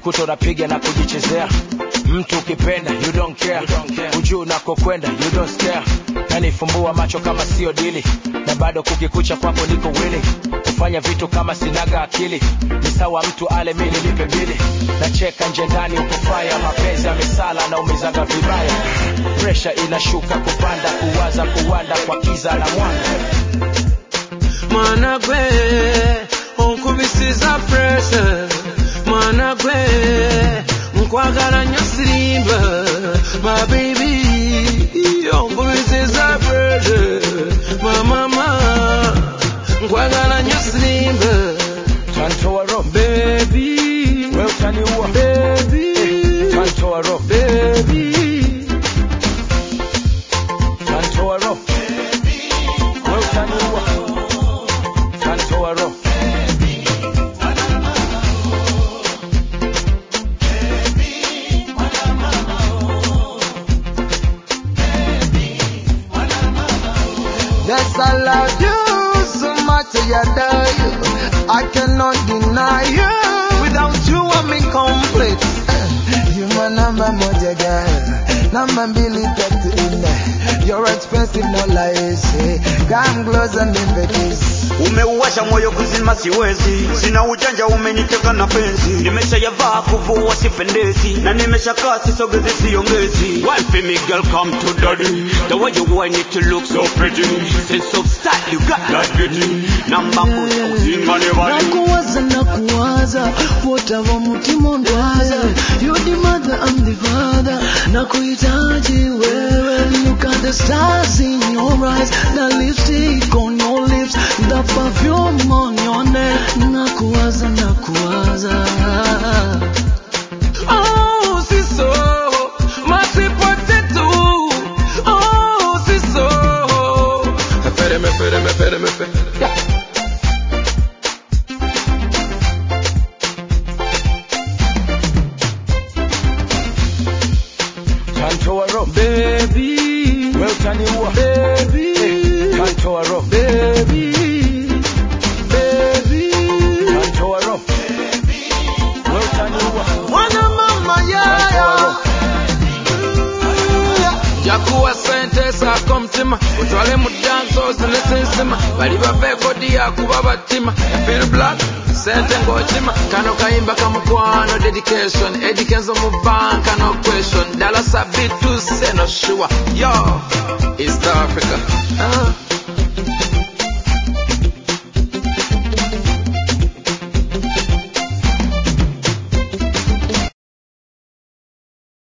unajikuta unapiga na kujichezea. Mtu ukipenda you don't care, ujuu unakokwenda you don't scare. Nanifumbua macho kama sio dili, na bado kukikucha kwako niko willing kufanya vitu kama sinaga akili. Ni sawa mtu ale mimi nilipe bili, nacheka nje ndani ukufaya. Mapenzi yamesala na umezaga vibaya, pressure inashuka kupanda, kuwaza kuwanda kwa kiza na mwanga. Managwe onkubisiza pressure, managwe nkwagala nnyo sirimba, my baby onkubisiza pressure, my mama nkwagala nnyo sirimba. Tantoa roho baby, wewe utaniua baby, tantoa roho baby, tantoa roho wewe utaniua tantoa roho. Yes, I love you so much, I adore you. I cannot deny you. Without you, I'm incomplete. You my number moja girl, number mbili tatu nne. You're expensive, no lies. Come close and invite. Umeuwasha moyo kuzima siwezi, sina ujanja umeniteka na penzi. Nimeshayavaa kuvua sipendezi, na nimeshakaa sisogezi siongezi. Wine for me girl come to daddy, the way you whine it to look so pretty. Sense of style you got that beauty, number moja uzima ni wali. Nakuwaza whatever mutima ndwaza, you're the mother I'm the father, nakuhitaji wewe. Look at the stars in your eyes, the lipstick on your lips, the perfume on your neck. Nakuwaza, nakuwaza. Oh, siso, my sweet potato. Oh, siso. Fere. Tantoa roho Baby, wewe utaniua baby, tantoa roho baby, baby, tantoa roho wewe utaniua Wana mama tantoa yeah. roho. Jakuwa sente sako mtima, utwale mu danso zinesensima, bali baveko dia kuba batima. Feel black sente ngokima, kano kayimba kamukwano dedication, edikenzo mu banka no question, dala sabitu se no sure. Yo, East Africa.